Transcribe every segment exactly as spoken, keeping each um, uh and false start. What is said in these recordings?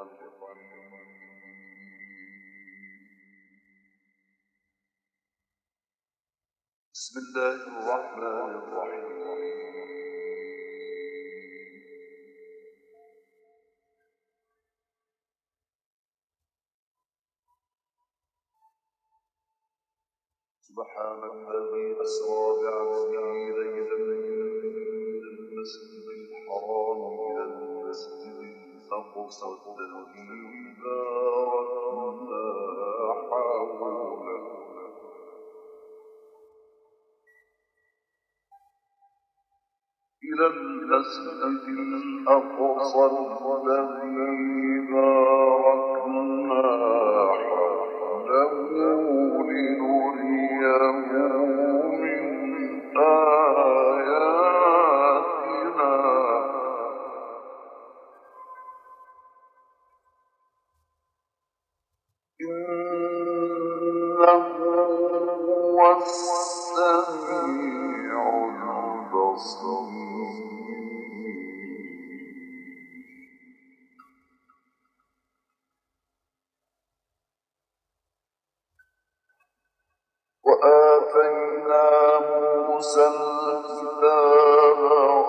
بسم الله الرحمن الرحيم. سبحان الذي أسرى بعبده ليلا من المسجد الحرام إلى المسجد الأقصى الذي باركنا حوله إلى المسجد الأقصى الذي باركنا حوله لنريه من آياتنا إنه هو السميع البصير. وآتينا موسى الكتاب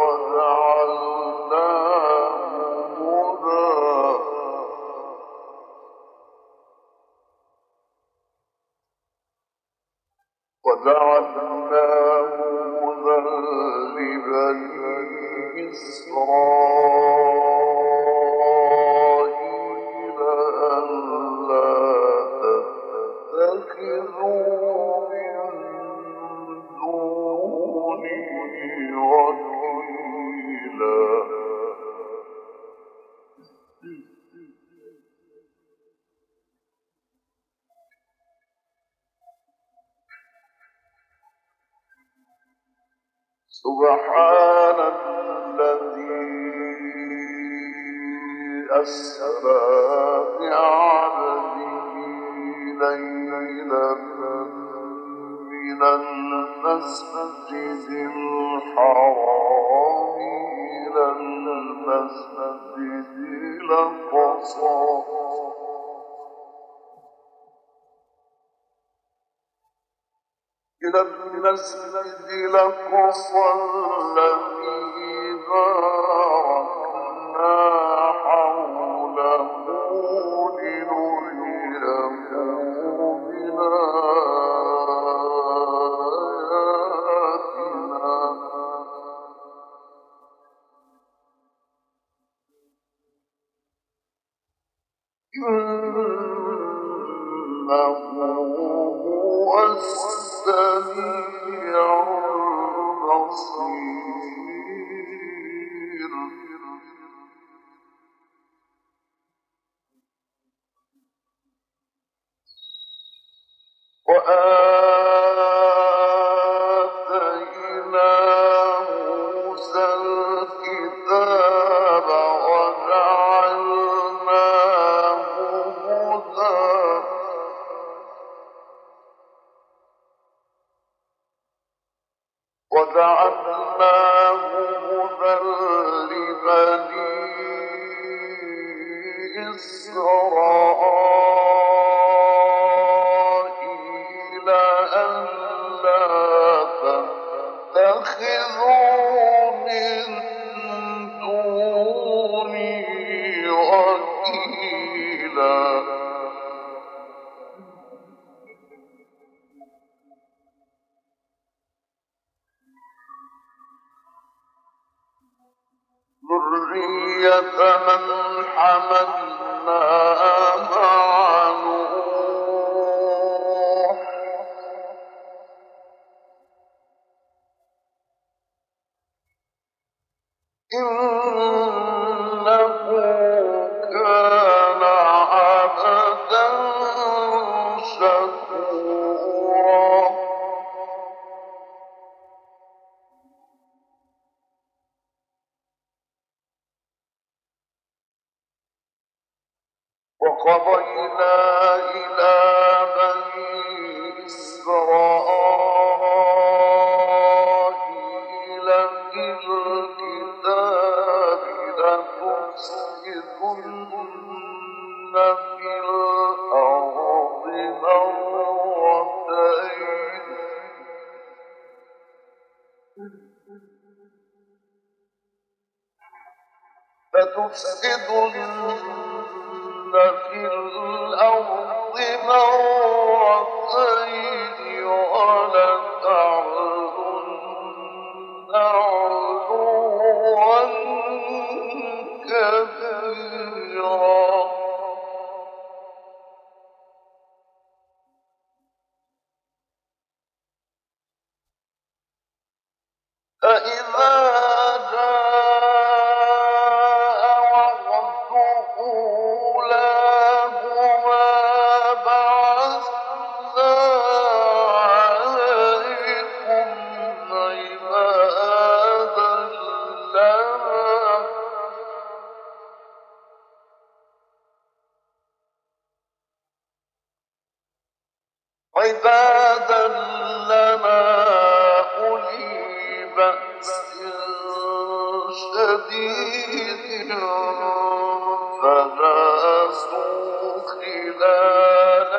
وجعلناه هدى وجعلناه هدى لبني إسرائيل ألا تتخذوا سبحان الذي أسرى بعبده ليلا من المسجد الحرام إلى المسجد الأقصى إلى المسجد الأقصى الذي باركنا حوله لنريه من آياتنا إنه هو السميع البصير. وآتينا موسى الكتاب وجعلناه هدى وجعلناه هدى لبني إسرائيل ألا تتخذوا من دوني وكيلا. ذرية من حملنا مع نوح إنه كان عبدا شكورا. وقضينا إلى بني إسرائيل في الكتاب لتفسدن في الأرض مرتين فتفسدن في الأرض مرتين ولتعلن علوا كبيرا. فإذا جاء وعد أولاهما بعثنا عليكم عبادا لنا عبادا لنا أولي بأس شديد فجاسوا خلال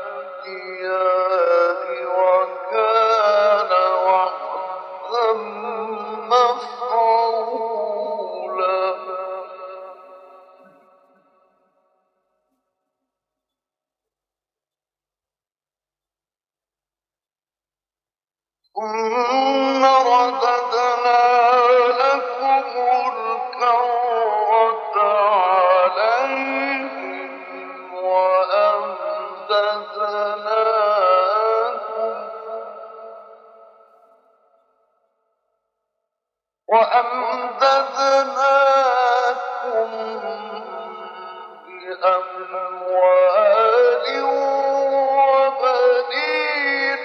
الديار وكان وعدا مفعولا. ثم رددنا لكم الكرة عليهم وأمددناكم وأمددناكم بأموال وبنين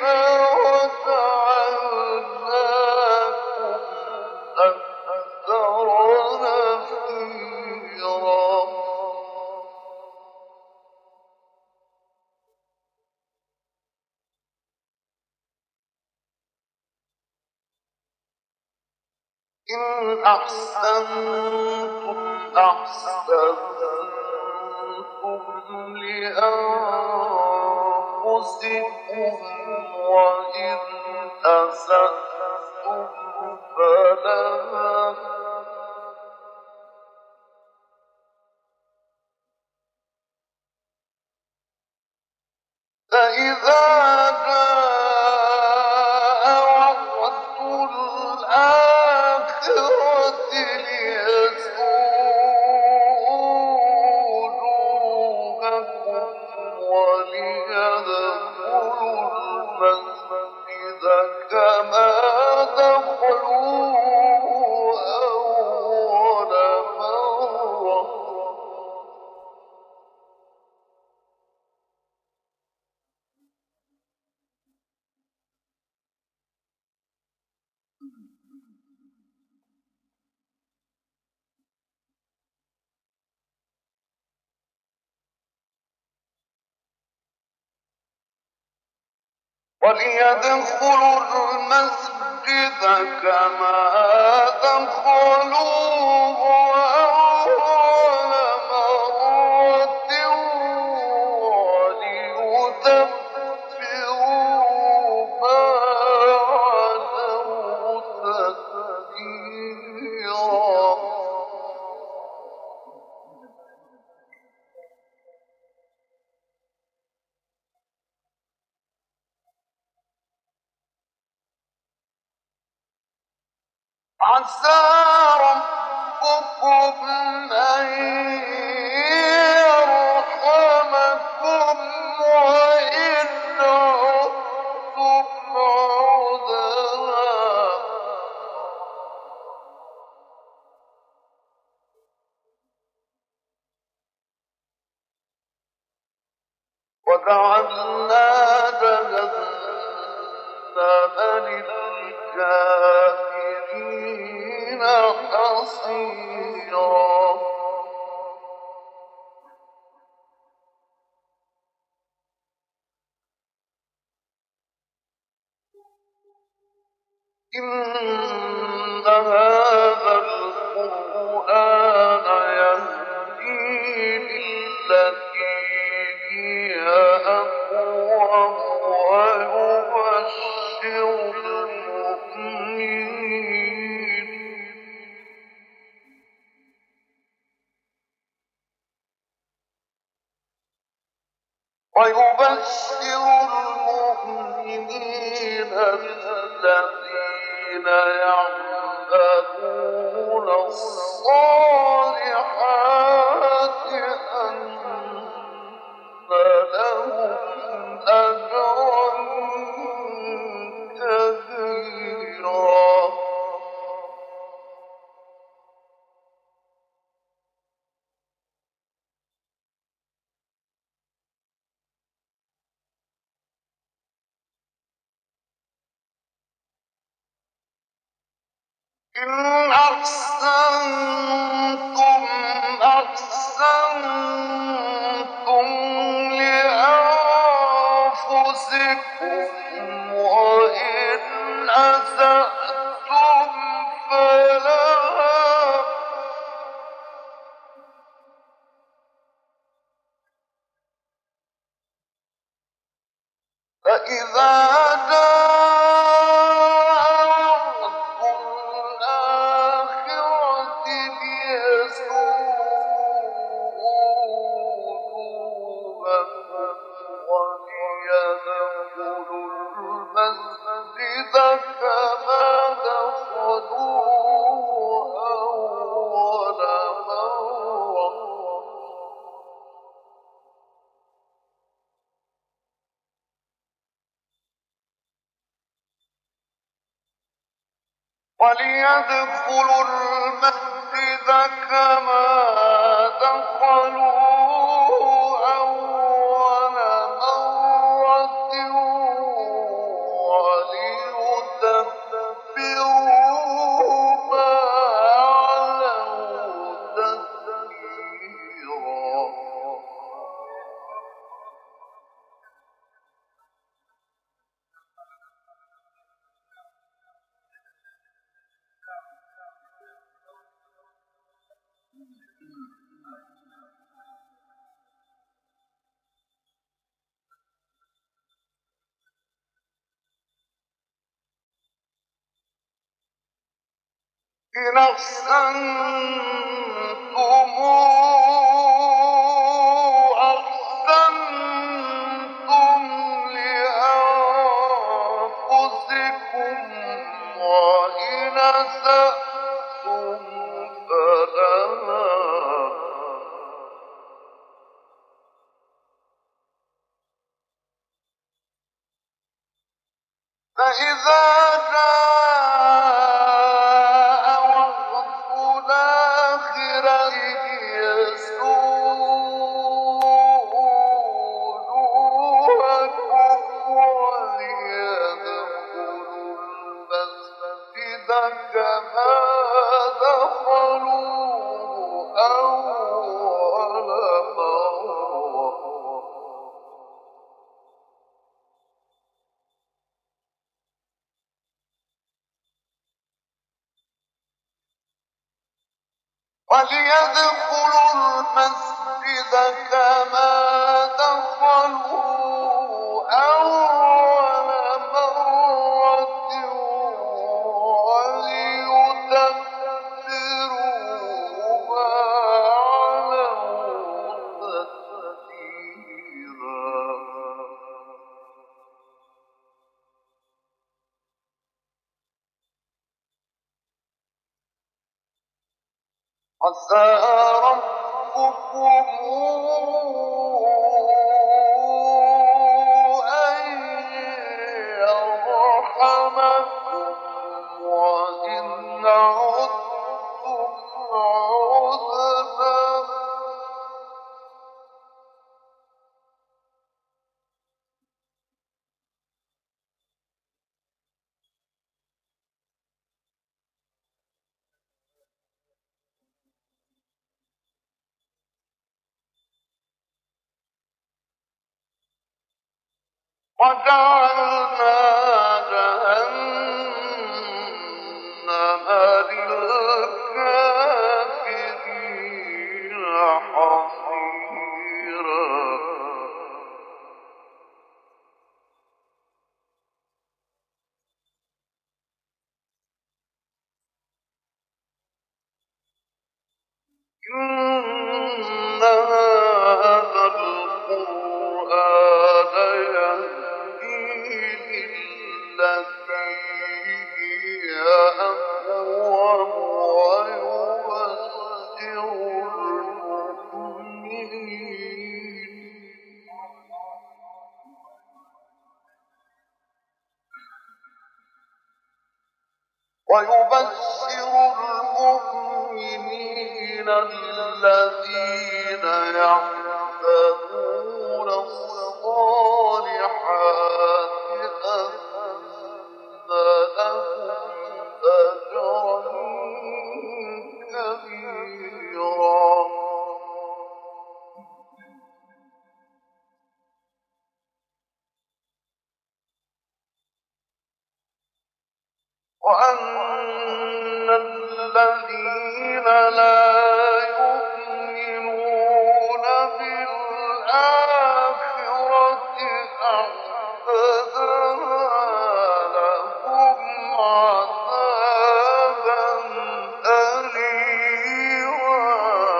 وجعلناكم أكثر نفيرا. إن أحسنتم أحسنتم لأنفسكم وإن أسأتم فلها فإذا جاء وعد الآخرة ليسوءوا وجوهكم وليدخلوا المسجد كما دخلوه أول مرة وليدخلوا المسجد كما دخلوه أول مرة وليتبروا ما علوا تتبيرا. عسى ربكم أن يرحمكم وإن عدتم عدنا وجعلنا جهنم للكافرين حصيرا. إن هذا القرآن يهدي للتي ويبشر المؤمنين الذين يعملون الصالحات أن لهم أجرا كبيرا. إن أحسنتم أحسنتم لأنفسكم وإن أسأتم فلها. فإذا وليدخلوا المسجد كما دخلوه أول مرة وليتبروا ما علوا تتبيرا. إن أحسنتم أحسنتم لأنفسكم وإن أسأتم فلها. فإذا جاء وقت الآخرة ليسوءوا وجوهكم وليدخلوا المسجد كما دخلوه أول مرة وليدخلوا المسجد كما دخلوه أول مرة وليتبروا ما علوا تتبيرا. عسى ربكم أن يرحمكم وإن عدتم عدنا. وجعلنا جهنم للكافرين حصيرا. إن هذا القرآن يعملون الصالحات أن لهم أجرا كبيرا وأن الذين لا يؤمنون بالآخرة أعتدنا لهم عذابا أليما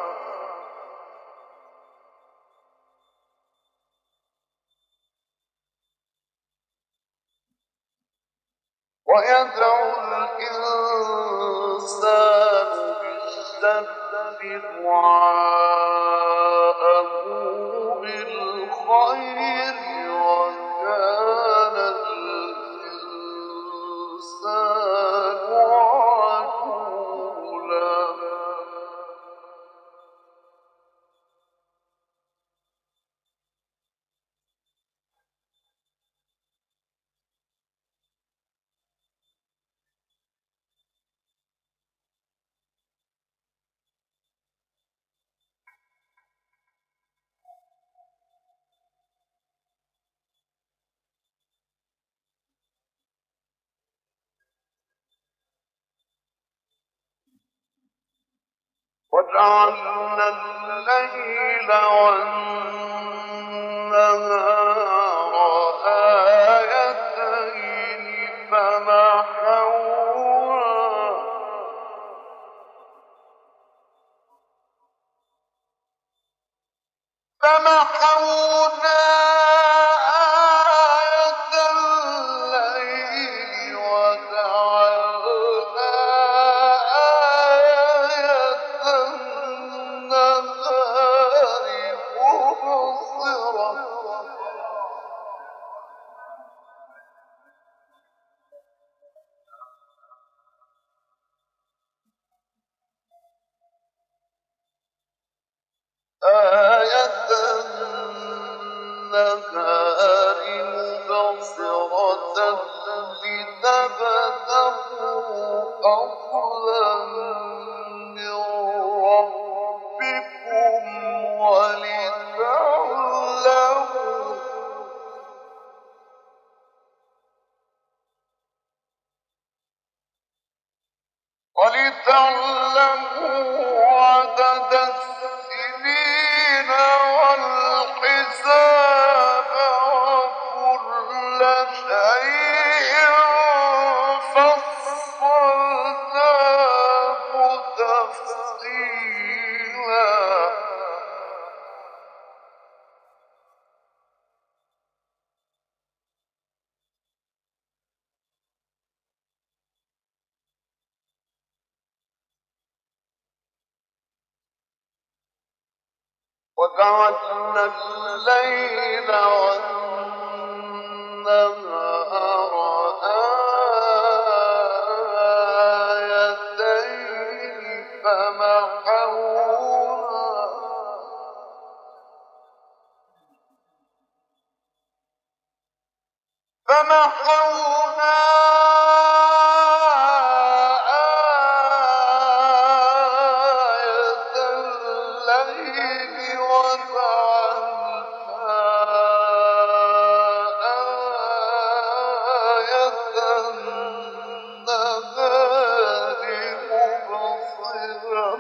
ويدعو الإنسان بالشر دعاءه بالخير وكان الإنسان عجولا وجعلنا الليل والنهار آيتين فمحونا فمحونا آية الليل وجعلنا آية النهار مبصرة آية النهار مبصرة لتبتغوا فضلا من ربكم ولتعلموا ولتعلموا عدد السنين والحساب وكل شيء فصلناه تفصيلا وجعلنا الليل والنهار آيتين فمحونا فمحونا آية الليل وجعلنا آية النهار مبصرة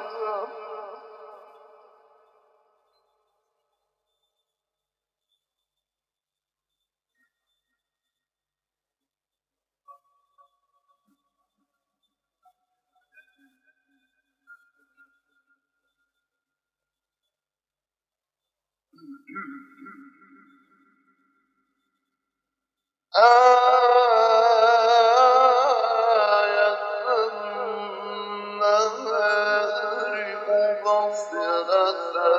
آية النهار مبصرة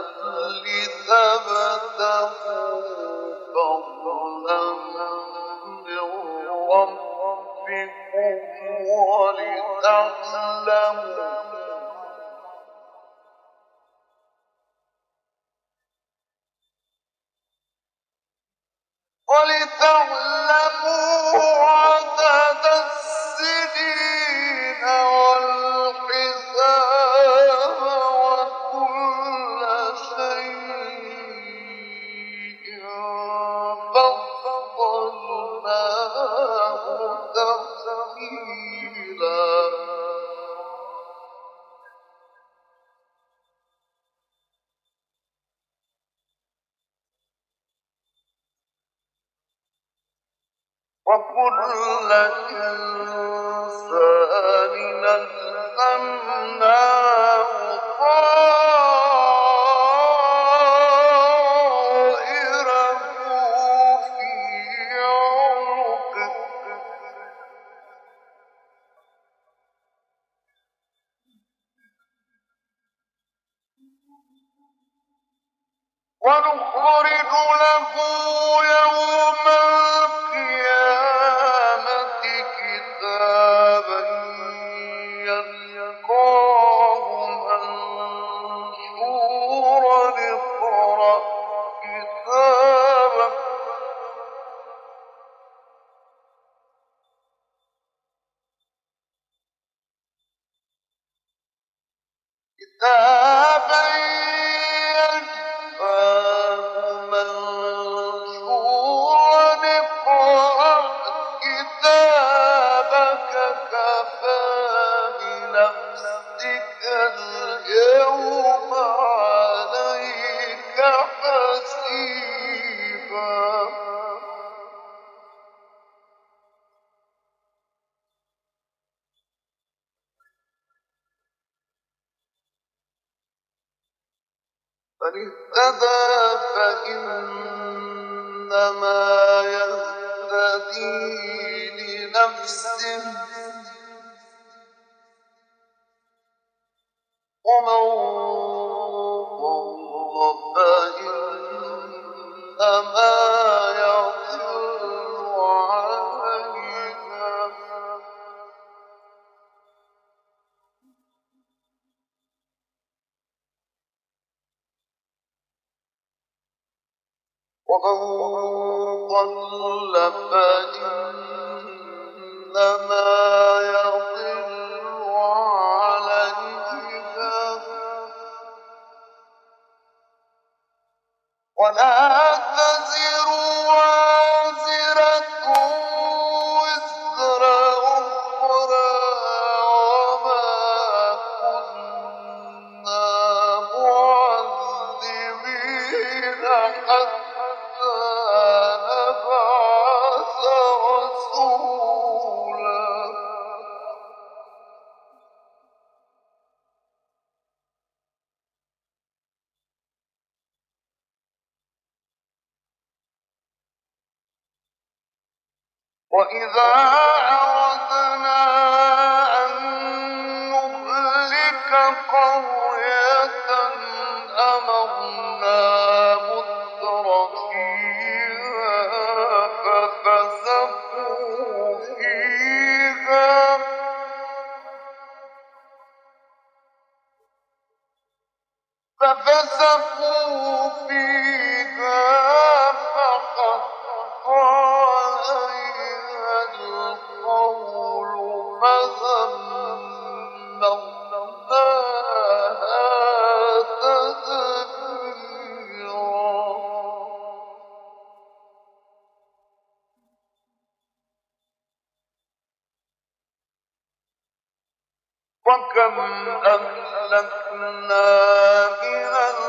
لتبتغوا فضلا من ربكم ولتعلموا ولتعلموا عدد السنين والحساب وكل شيء فصلناه تفصيلا. وكل إنسان ألزمناه طائره في عنقه ونخرج له يوم القيامة كتابا يلقاه منشورا اقرأ كتابك كتابا يلقاه منشورا اقرأ كتابك كفى بنفسك اليوم عليك حسيبا. من اهتدى فإنما يهتدي لنفسه ومن ضل فإنما يضل عليها. ومن ضل فإنما يضل عليها ولا تزر وازرة وزر أخرى وما كنا معذبين حتى نبعث رسولا. وإذا عرضنا أن نهلك قرية أمرنا متر فيها ففسقوا فيها ففسقوا فيها فحق عليها القول فدمرناها تدميرا. وكم أهلكنا من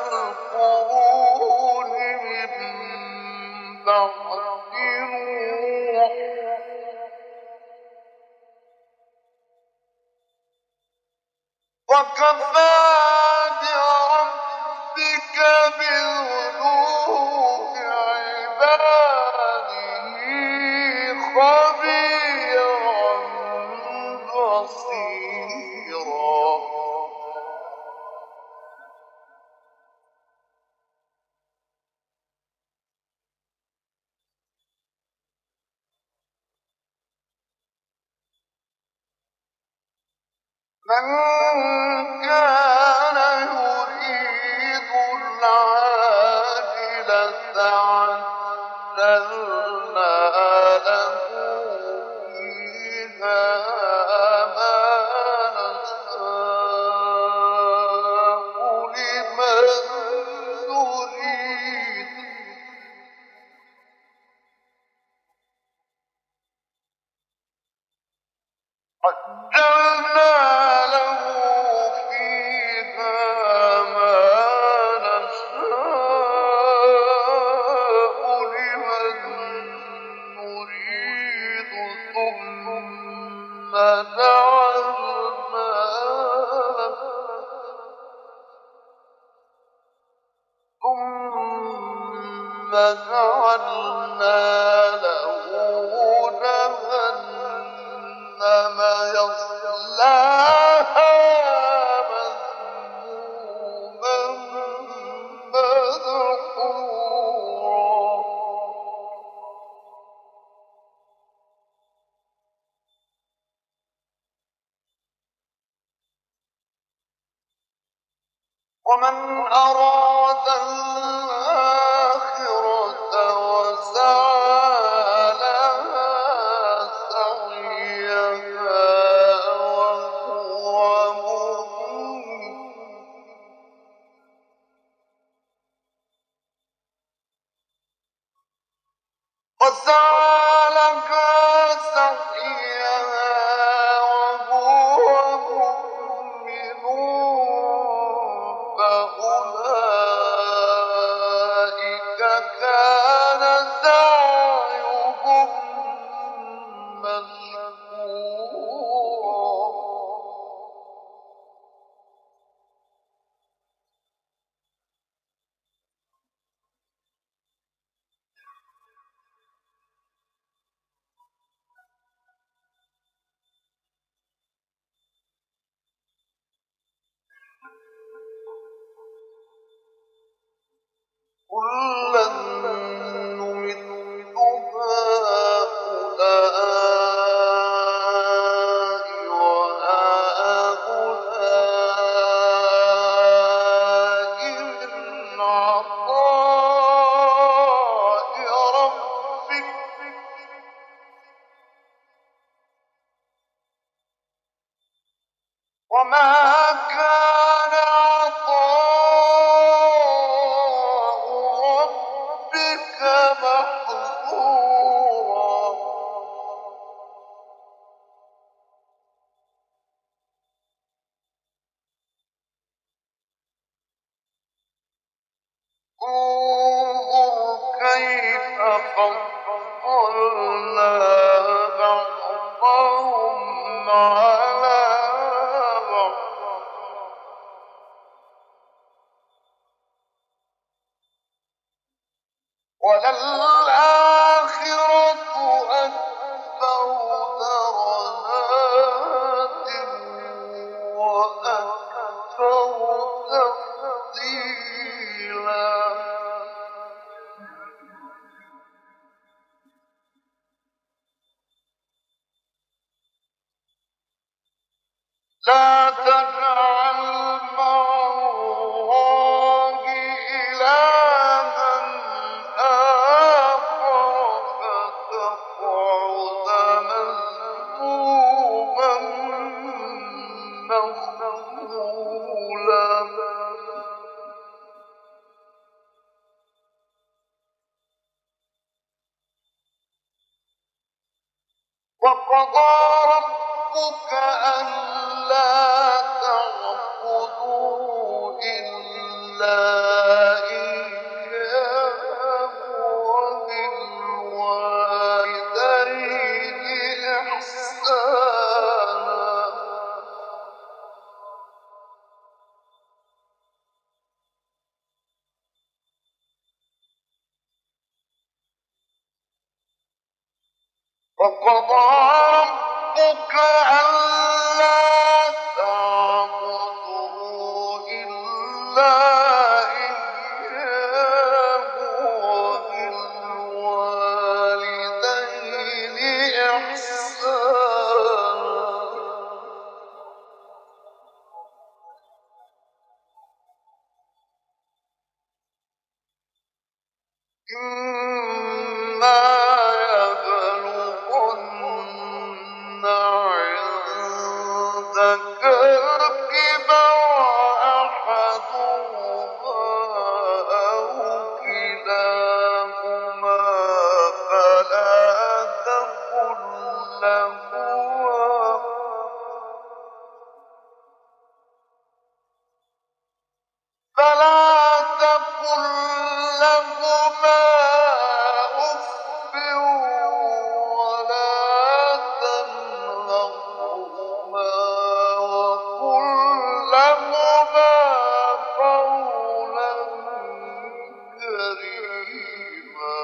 القرون من بعد نوح وكفى بربك بذنوب عباده خبيرا بصيرا. من كان يريد العاجلة عجلنا له فيها ما نشاء لمن نريد عجلنا له فيها ما نشاء لمن نريد ثم جعلنا ثم جعلنا له جهنم يصلاها مذموما مدحورا ومن أراد الآخرة وسعى لها سعيها وهو مؤمن وسعى لها سعيها وهو مؤمن فأولئك كان سعيهم مشكورا كلا نمد هؤلاء وهؤلاء من عطاء ربك وما كان عطاء ربك محظورا انظر كيف فضلنا بعضهم على بعض وللآخرة أكبر درجات وأكثر تفضيلا لا تجعل مع الله إلها آخر فتقعد مذموما مخذولا وقضى ربك ألا تعبدوا إلا إياه وبالوالدين إحسانا وقضى ربك ألا تعبدوا إلا إياه وبالوالدين إحسانا إما يبلغن لهما أف ولا تنهرهما وقل لهما قولا كريما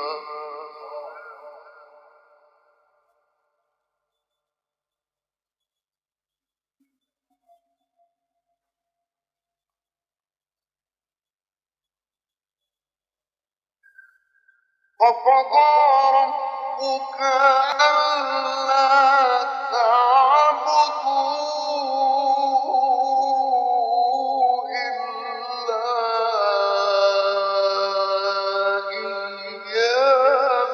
وقضى ربك ألا تعبدوا إلا إياه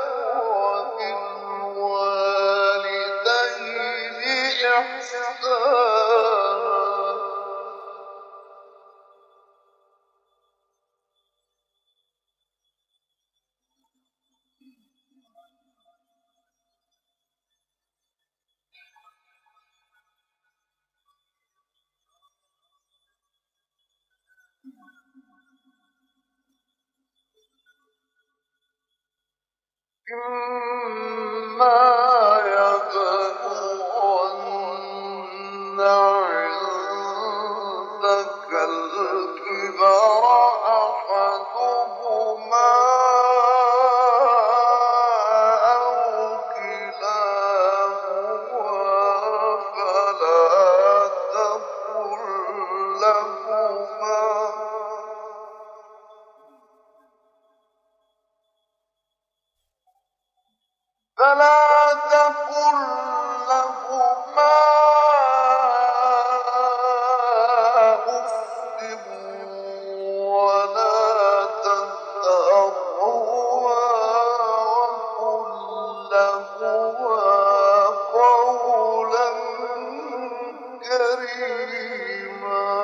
وبالوالدين إحسانا إما يبلغن عندك الكبر أحدهما أو كلاهما فلا تقل لهما فلا تقل لهما أف ولا تنهرهما وقل لهما قولا كريما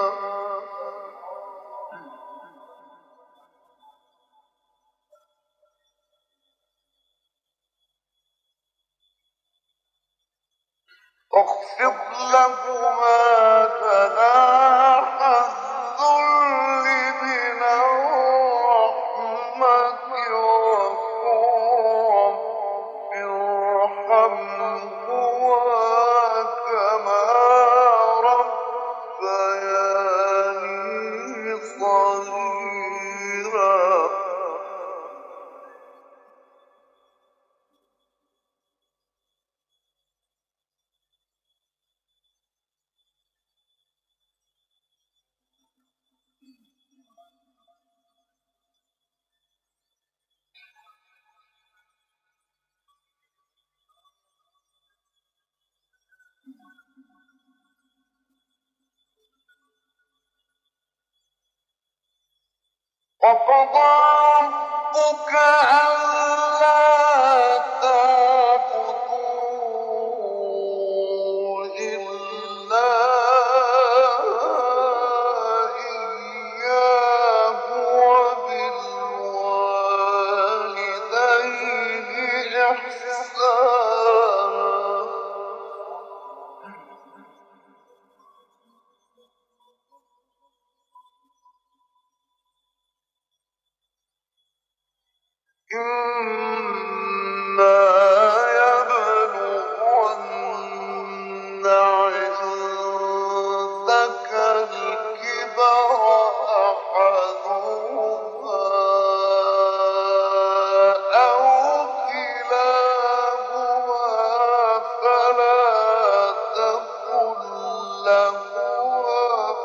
واخفض لهما جناح الذل من الرحمة وقل رب ارحمهما كما ربياني صغيرا وقضى ربك ألا تعبدوا إلا إياه وبالوالدين إحسانا إما يبلغن عندك الكبر أحدهما أو كلاهما فلا تقل لهما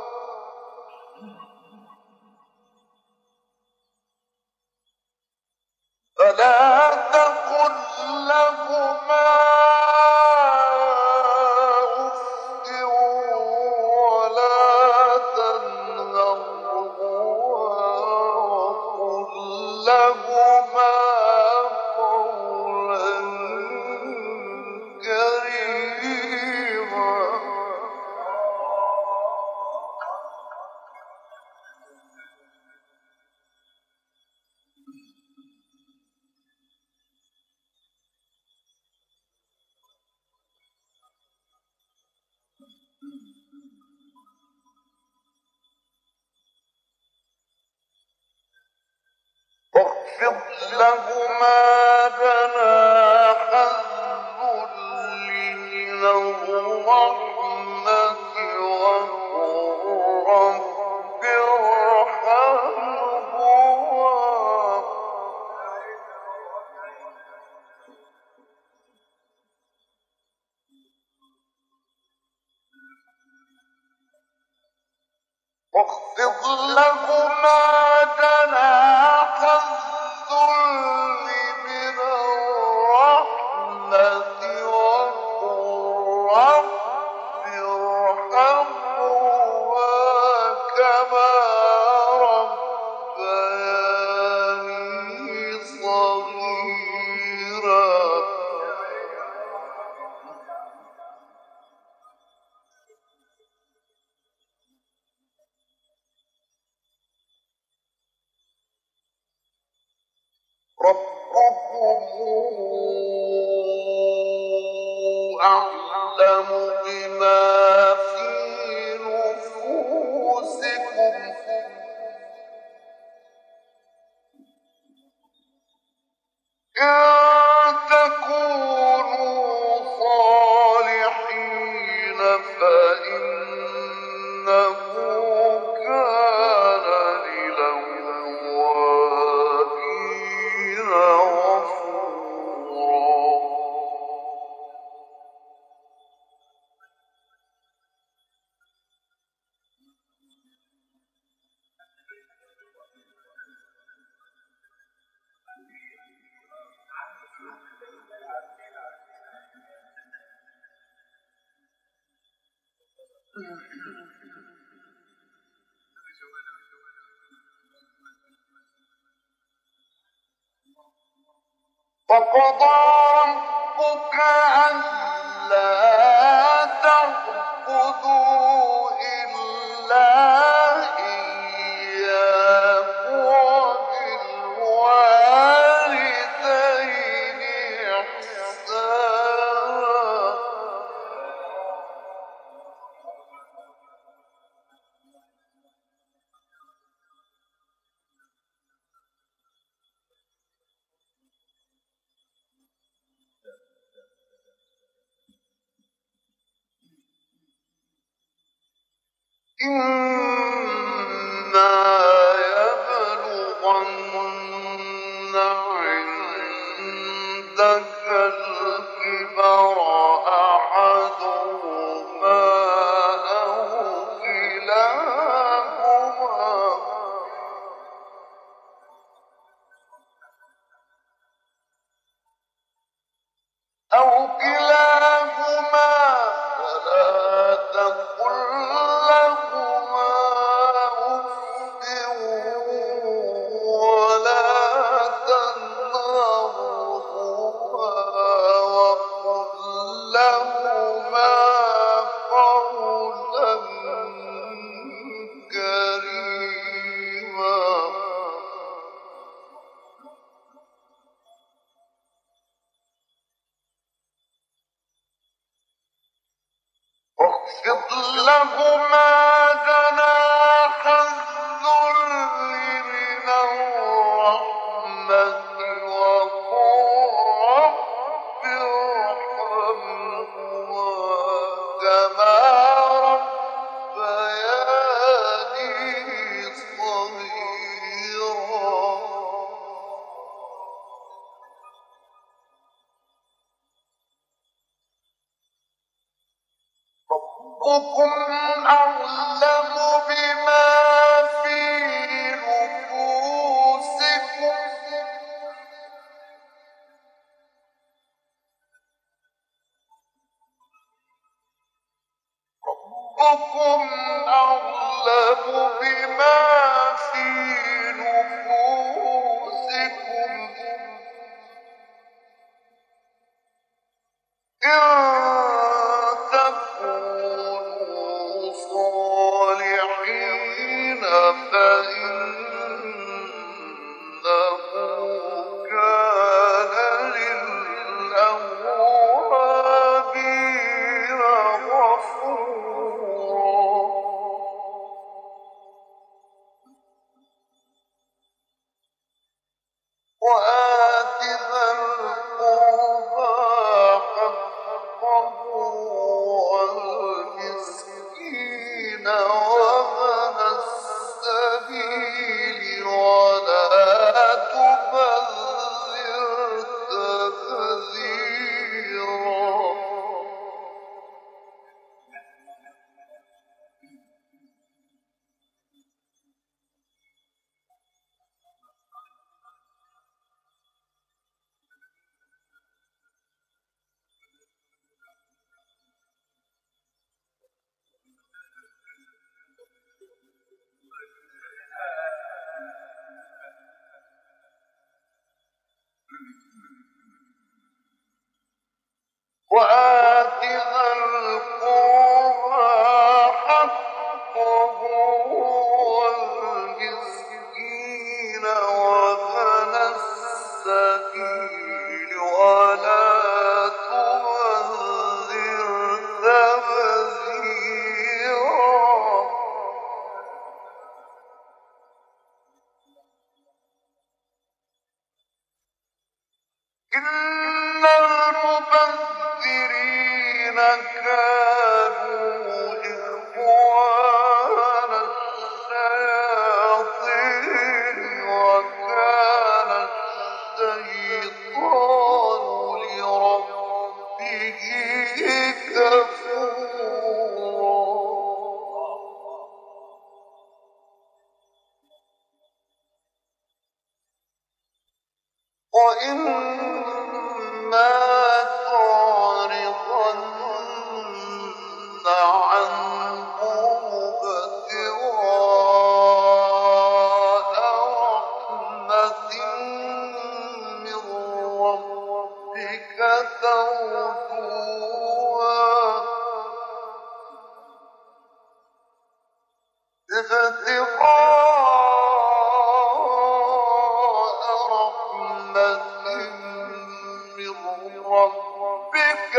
فلا تقل لهما أف ولا تنهرهما وقل لهما قولا كريما لهما جناح الذل من الرحمة وقل رب ارحمهما واخفض لهما جناح الذل من الرحمة وقل رب ارحمهما كما ربياني صغيرا ربكم أعلم بما في نفوسكم إن تكونوا صالحين فإنه كان للأوابين غفورا وقضى ربك ألا تعبدوا إلا إياه وبالوالدين إحسانا إما يبلغن عندك الكبر أحدهما أو كلاهما أو كلاهما فلا تقل لهما أف ولا تنهرهما وقل لهما قولا كريما واخفض لهما جناح الذل من الرحمة وقل رب ارحمهما كما ربياني صغيرا ربكم أعلم بما في نفوسكم ربكم أعلم بما في نفوسكم إن تكونوا صالحين وآت ذا القربى حقه والمسكين وابن السبيل ولا تبذر تبذيرا إن المبذرين كانوا إخوان الشياطين وكان الشيطان لربه كفورا وإما تعرضن عنهم ابتغاء رحمة من ربك ترجوها ابتغاء رحمة من ربك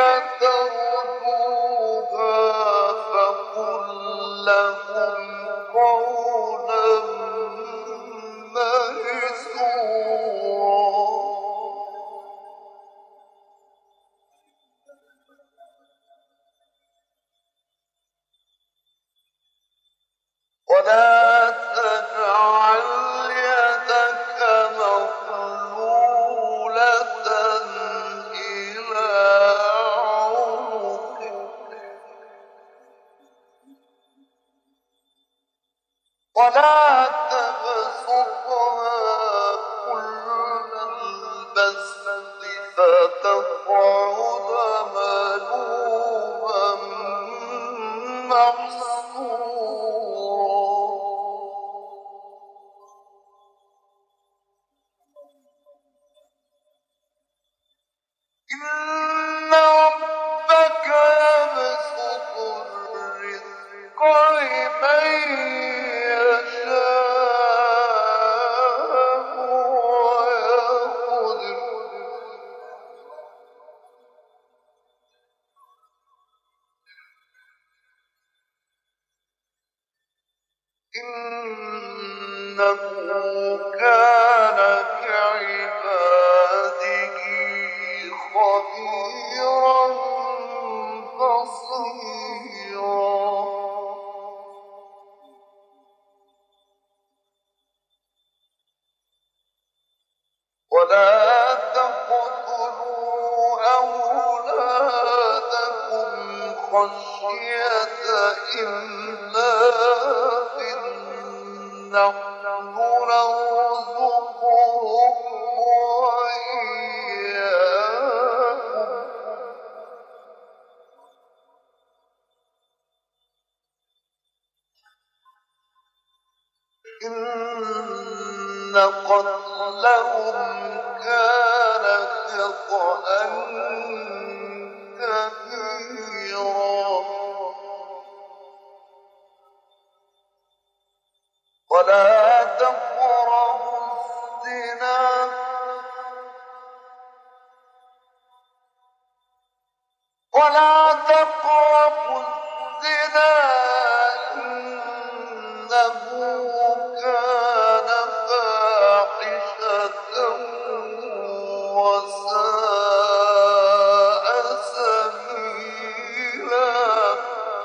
ترجوها فقل لهم قولا ميسورا ولا تجعل يدك مغلولة إلى عنقك ولا تبسطها كل البسط فتقعد ملوما محسورا إن ربك يبسط الرزق لمن يشاء ويقدر إنه كان بعباده خبيرا بصيرا ولا تقتلوا أولادكم خشية إملاق نحن نرزقهم وإياكم إن قتلهم كان خطأ كبيرا ولا تقربوا الزنا ولا تقربوا الزنا إنه كان فاحشة وساء سبيلا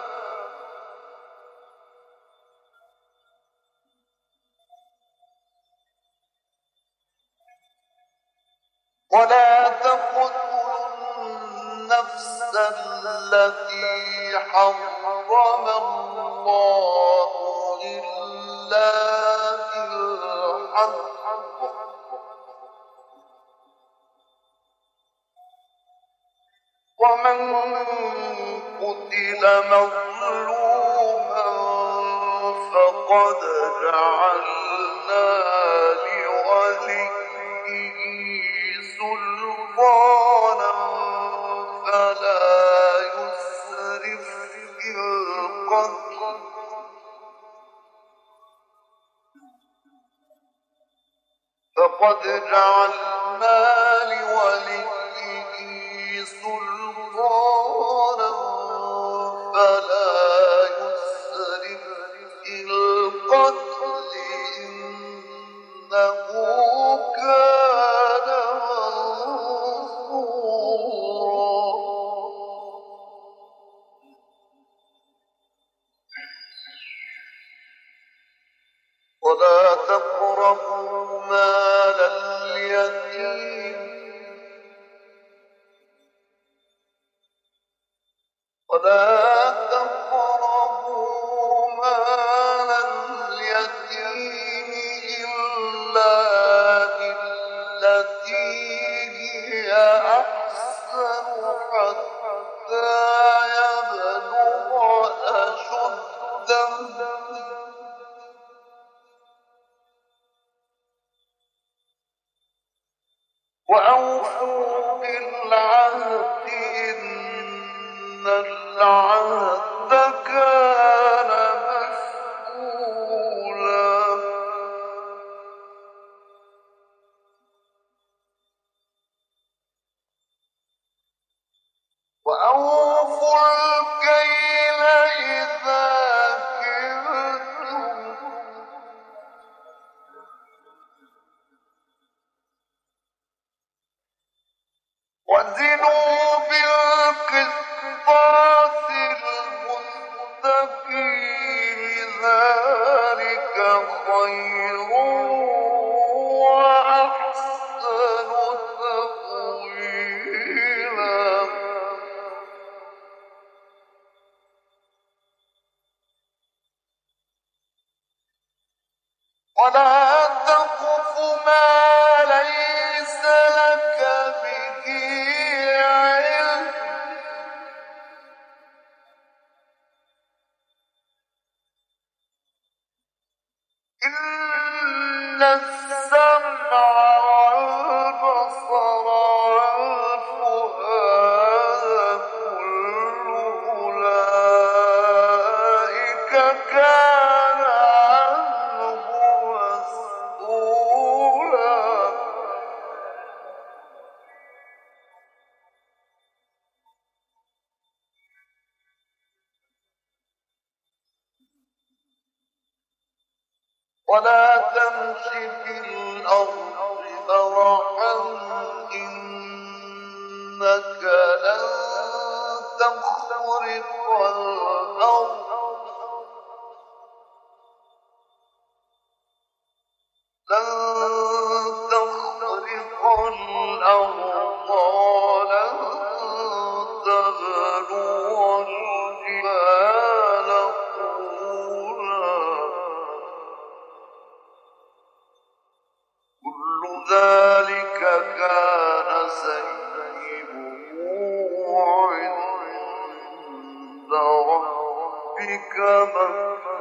ولا تقتلوا النفس التي حرم الله إلا بالحق ومن قتل مظلوما فقد جعلنا لوليه سلطانا فلا يسرف في القتل فقد جعلنا لوليه سلطانا فلا يسرف في القتل إنه كان منصورا. ولا تقربوا مال اليتيم ولا تقربوا مال اليتيم إلا بالتي هي أحسن حتى يبلغ أشده وأوفوا بالعهد إن العهد كان مسؤولا. وأوفوا الكيل إذا كلتم وزنوا بالقسطاس المستقيم ذلك خير وأحسن تأويلا. ولا تقف ما ليس لك به علم إن السمع والبصر والفؤاد كل أولئك كان عنه مسؤولا. ولا تمش في الأرض مرحا إنك لن تخرق الأرض لن تخرق الأرض ولن تبلغ الجبال طولا. كل ذلك كان سيئه عند ربك مكروها.